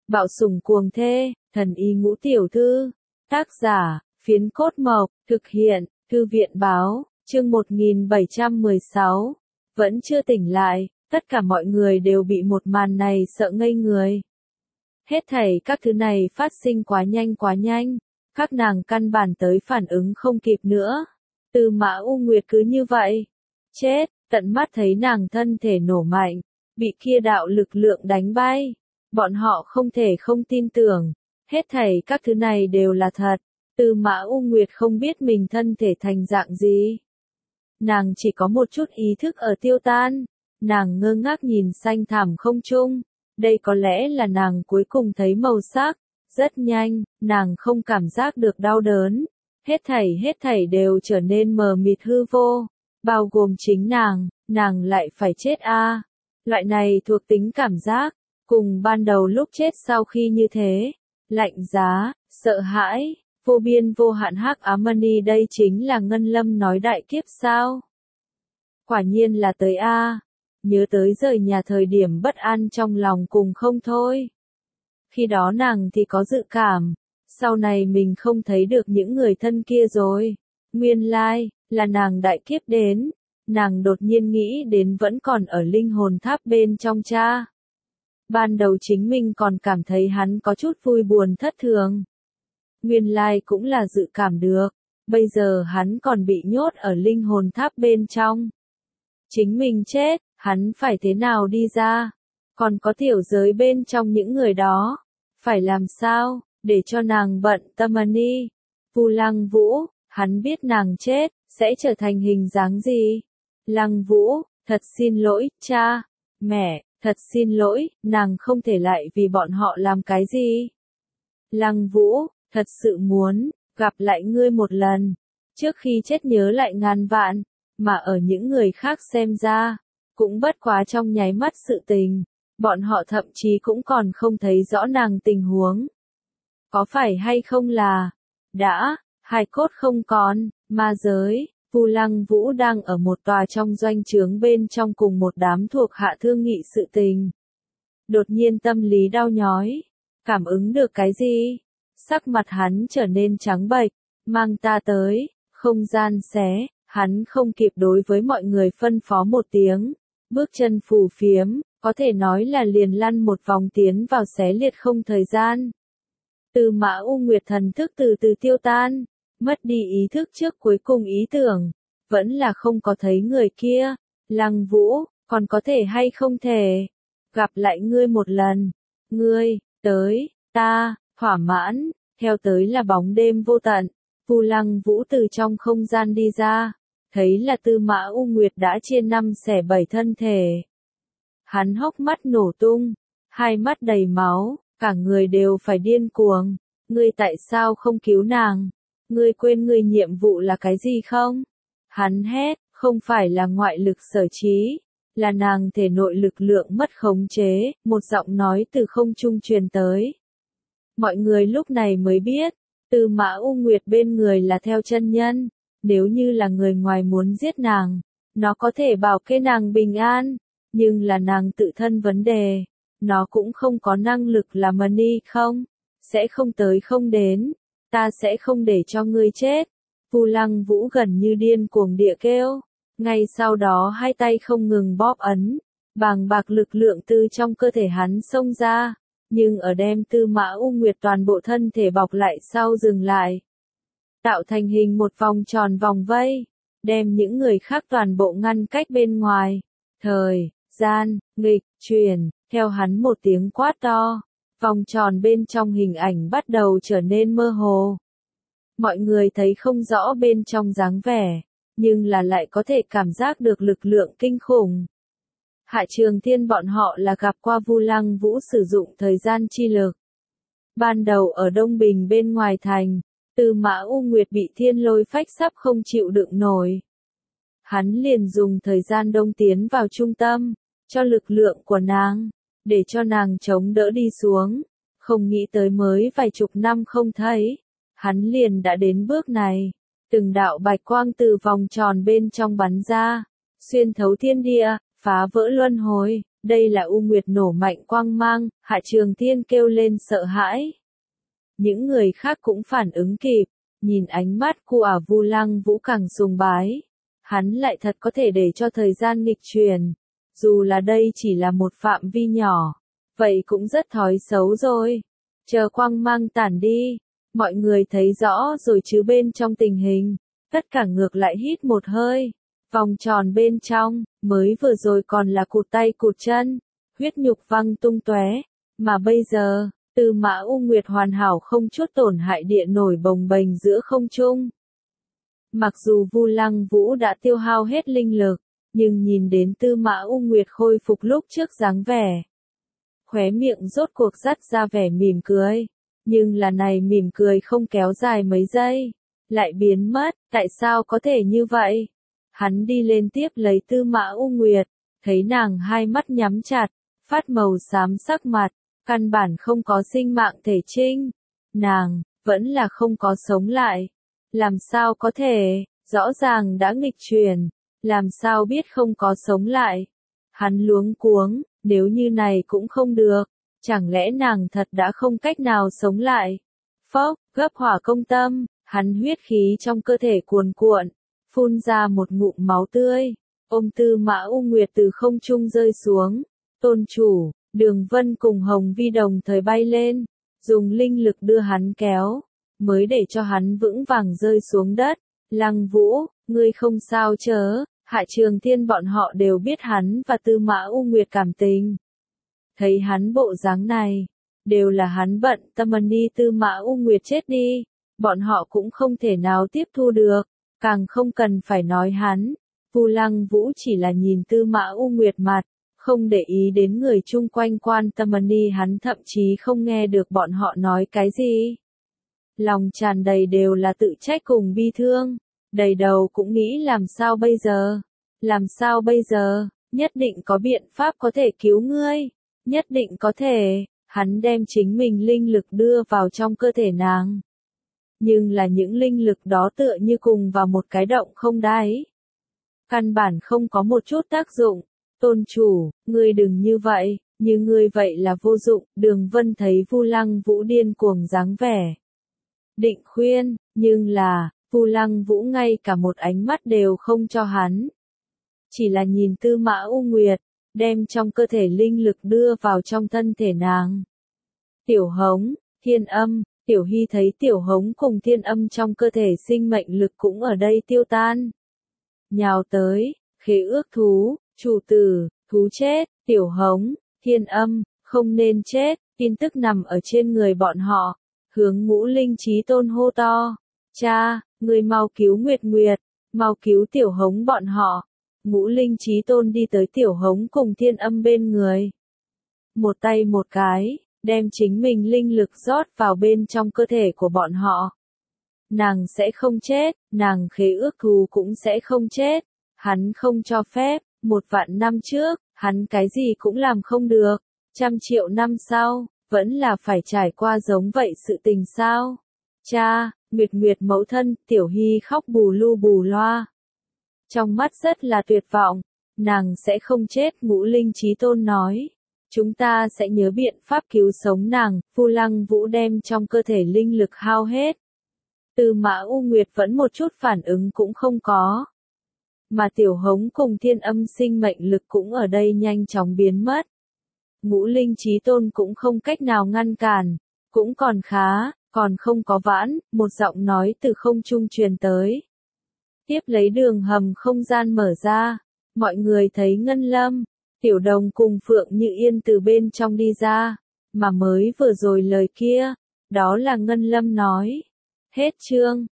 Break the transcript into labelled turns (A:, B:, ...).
A: Bạo sủng cuồng thê, thần y ngũ tiểu thư. Tác giả, Phiến Cốt Mộc, thực hiện, Thư viện báo, chương 1716. Vẫn chưa tỉnh lại, tất cả mọi người đều bị một màn này sợ ngây người. Hết thảy các thứ này phát sinh quá nhanh, các nàng căn bản tới phản ứng không kịp nữa. Tư Mã U Nguyệt cứ như vậy, chết, tận mắt thấy nàng thân thể nổ mạnh, bị kia đạo lực lượng đánh bay. Bọn họ không thể không tin tưởng, hết thảy các thứ này đều là thật. Tư Mã U Nguyệt không biết mình thân thể thành dạng gì. Nàng chỉ có một chút ý thức ở tiêu tan, nàng ngơ ngác nhìn xanh thẳm không trung. Đây có lẽ là nàng cuối cùng thấy màu sắc. Rất nhanh, nàng không cảm giác được đau đớn. Hết thảy đều trở nên mờ mịt hư vô. Bao gồm chính nàng lại phải chết a. Loại này thuộc tính cảm giác, cùng ban đầu lúc chết sau khi như thế. Lạnh giá, sợ hãi, vô biên vô hạn hắc ám đây chính là Ngân Lâm nói đại kiếp sao? Quả nhiên là tới a. Nhớ tới rời nhà thời điểm bất an trong lòng cùng không thôi. Khi đó nàng thì có dự cảm, sau này mình không thấy được những người thân kia rồi. Nguyên lai, là nàng đại kiếp đến. Nàng đột nhiên nghĩ đến vẫn còn ở linh hồn tháp bên trong cha. Ban đầu chính mình còn cảm thấy hắn có chút vui buồn thất thường. Nguyên lai cũng là dự cảm được, bây giờ hắn còn bị nhốt ở linh hồn tháp bên trong. Chính mình chết, hắn phải thế nào đi ra? Còn có tiểu giới bên trong những người đó, phải làm sao, để cho nàng bận tâm Vu Lăng Vũ, hắn biết nàng chết, sẽ trở thành hình dáng gì? Lăng Vũ, thật xin lỗi, cha, mẹ, thật xin lỗi, nàng không thể lại vì bọn họ làm cái gì. Lăng Vũ, thật sự muốn gặp lại ngươi một lần, trước khi chết nhớ lại ngàn vạn, mà ở những người khác xem ra, cũng bất quá trong nháy mắt sự tình, bọn họ thậm chí cũng còn không thấy rõ nàng tình huống. Có phải hay không là, đã, hài cốt không còn, ma giới, Vu Lăng Vũ đang ở một tòa trong doanh trướng bên trong cùng một đám thuộc hạ thương nghị sự tình. Đột nhiên tâm lý đau nhói, cảm ứng được cái gì? Sắc mặt hắn trở nên trắng bệch, mang ta tới, không gian xé, hắn không kịp đối với mọi người phân phó một tiếng, bước chân phù phiếm, có thể nói là liền lăn một vòng tiến vào xé liệt không thời gian. Tư Mã U Nguyệt thần thức từ từ tiêu tan, mất đi ý thức trước cuối cùng ý tưởng, vẫn là không có thấy người kia. Lăng Vũ, còn có thể hay không thể gặp lại ngươi một lần? Ngươi, tới, ta, thỏa mãn, theo tới là bóng đêm vô tận. Vu Lăng Vũ từ trong không gian đi ra, thấy là Tư Mã U Nguyệt đã chia 5 xẻ 7 thân thể. Hắn hốc mắt nổ tung, hai mắt đầy máu, cả người đều phải điên cuồng. Ngươi tại sao không cứu nàng? Ngươi quên ngươi nhiệm vụ là cái gì không? Hắn hét, không phải là ngoại lực sở trí, là nàng thể nội lực lượng mất khống chế, một giọng nói từ không trung truyền tới. Mọi người lúc này mới biết, Tư Mã U Nguyệt bên người là theo chân nhân, nếu như là người ngoài muốn giết nàng, nó có thể bảo kê nàng bình an, nhưng là nàng tự thân vấn đề, nó cũng không có năng lực làm không, sẽ không tới không đến, ta sẽ không để cho ngươi chết. Vu Lăng Vũ gần như điên cuồng địa kêu, ngay sau đó hai tay không ngừng bóp ấn, bàng bạc lực lượng từ trong cơ thể hắn xông ra, nhưng ở đem Tư Mã U Nguyệt toàn bộ thân thể bọc lại sau dừng lại, tạo thành hình một vòng tròn vòng vây, đem những người khác toàn bộ ngăn cách bên ngoài. Thời gian nghịch chuyển, theo hắn một tiếng quát to, vòng tròn bên trong hình ảnh bắt đầu trở nên mơ hồ. Mọi người thấy không rõ bên trong dáng vẻ, nhưng là lại có thể cảm giác được lực lượng kinh khủng. Hạ Trường Thiên bọn họ là gặp qua Vu Lăng Vũ sử dụng thời gian chi lực. Ban đầu ở Đông Bình bên ngoài thành, Tư Mã U Nguyệt bị thiên lôi phách sắp không chịu đựng nổi. Hắn liền dùng thời gian đông tiến vào trung tâm, cho lực lượng của nàng, để cho nàng chống đỡ đi xuống. Không nghĩ tới mới vài chục năm không thấy, hắn liền đã đến bước này. Từng đạo bạch quang từ vòng tròn bên trong bắn ra, xuyên thấu thiên địa, phá vỡ luân hồi, Đây là U Nguyệt nổ mạnh quang mang, Hạ Trường Thiên kêu lên sợ hãi. Những người khác cũng phản ứng kịp, nhìn ánh mắt của Vu Lăng Vũ càng sùng bái. Hắn lại thật có thể để cho thời gian nghịch truyền. Dù là đây chỉ là một phạm vi nhỏ, vậy cũng rất thói xấu rồi. Chờ quang mang tản đi, mọi người thấy rõ rồi chứ bên trong tình hình, tất cả ngược lại hít một hơi. Vòng tròn bên trong, mới vừa rồi còn là cụt tay cụt chân, huyết nhục văng tung tóe, mà bây giờ, Tư Mã U Nguyệt hoàn hảo không chút tổn hại địa nổi bồng bềnh giữa không trung. Mặc dù Vu Lăng Vũ đã tiêu hao hết linh lực, nhưng nhìn đến Tư Mã U Nguyệt khôi phục lúc trước dáng vẻ, khóe miệng rốt cuộc dắt ra vẻ mỉm cười, nhưng là này mỉm cười không kéo dài mấy giây, lại biến mất, tại sao có thể như vậy? Hắn đi lên tiếp lấy Tư Mã U Nguyệt, thấy nàng hai mắt nhắm chặt, phát màu xám sắc mặt, căn bản không có sinh mạng thể trinh. Nàng, vẫn là không có sống lại. Làm sao có thể, rõ ràng đã nghịch truyền, làm sao biết không có sống lại. Hắn luống cuống, nếu như này cũng không được, chẳng lẽ nàng thật đã không cách nào sống lại. Phốc, gấp hỏa công tâm, hắn huyết khí trong cơ thể cuồn cuộn, phun ra một ngụm máu tươi, ôm Tư Mã U Nguyệt từ không trung rơi xuống. Tôn chủ, Đường Vân cùng Hồng Vi đồng thời bay lên, dùng linh lực đưa hắn kéo, mới để cho hắn vững vàng rơi xuống đất. Lăng Vũ, ngươi không sao chớ, Hạ Trường Thiên bọn họ đều biết hắn và Tư Mã U Nguyệt cảm tình. Thấy hắn bộ dáng này, đều là hắn bận tâm ni Tư Mã U Nguyệt chết đi, bọn họ cũng không thể nào tiếp thu được, càng không cần phải nói hắn. Vu Lăng Vũ chỉ là nhìn Tư Mã U Nguyệt mặt, không để ý đến người chung quanh quan tâm ni hắn, thậm chí không nghe được bọn họ nói cái gì. Lòng tràn đầy đều là tự trách cùng bi thương, đầy đầu cũng nghĩ làm sao bây giờ, làm sao bây giờ, nhất định có biện pháp có thể cứu ngươi, nhất định có thể. Hắn đem chính mình linh lực đưa vào trong cơ thể nàng. Nhưng là những linh lực đó tựa như cùng vào một cái động không đáy. Căn bản không có một chút tác dụng. Tôn chủ, ngươi đừng như vậy, như ngươi vậy là vô dụng. Đường Vân thấy Vu Lăng Vũ điên cuồng dáng vẻ, định khuyên, nhưng là, Vu Lăng Vũ ngay cả một ánh mắt đều không cho hắn. Chỉ là nhìn Tư Mã U Nguyệt, đem trong cơ thể linh lực đưa vào trong thân thể nàng. Tiểu Hống, Thiên Âm, Tiểu Hy thấy Tiểu Hống cùng Thiên Âm trong cơ thể sinh mệnh lực cũng ở đây tiêu tan. Nhào tới, khế ước thú, chủ tử, thú chết, Tiểu Hống, Thiên Âm, không nên chết, tin tức nằm ở trên người bọn họ, hướng Ngũ Linh Chí Tôn hô to. Cha, người mau cứu Nguyệt Nguyệt, mau cứu Tiểu Hống bọn họ. Ngũ Linh Chí Tôn đi tới Tiểu Hống cùng Thiên Âm bên người. Một tay một cái, đem chính mình linh lực rót vào bên trong cơ thể của bọn họ. Nàng sẽ không chết, nàng khế ước thù cũng sẽ không chết. Hắn không cho phép, 1.000 năm trước, hắn cái gì cũng làm không được. 100.000.000 năm sau, vẫn là phải trải qua giống vậy sự tình sao? Cha, Nguyệt Nguyệt mẫu thân, Tiểu Hy khóc bù lu bù loa. Trong mắt rất là tuyệt vọng, nàng sẽ không chết. Ngũ Linh Chí Tôn nói. Chúng ta sẽ nhớ biện pháp cứu sống nàng. Vu Lăng Vũ đem trong cơ thể linh lực hao hết. Tư Mã U Nguyệt vẫn một chút phản ứng cũng không có. Mà Tiểu Hống cùng Thiên Âm sinh mệnh lực cũng ở đây nhanh chóng biến mất. Ngũ Linh Chí Tôn cũng không cách nào ngăn cản, cũng còn khá, còn không có vãn. Một giọng nói từ không trung truyền tới. Tiếp lấy đường hầm không gian mở ra, mọi người thấy Ngân Lâm, Tiểu Đồng cùng Phượng Như Yên từ bên trong đi ra, mà mới vừa rồi lời kia, đó là Ngân Lâm nói. Hết chương.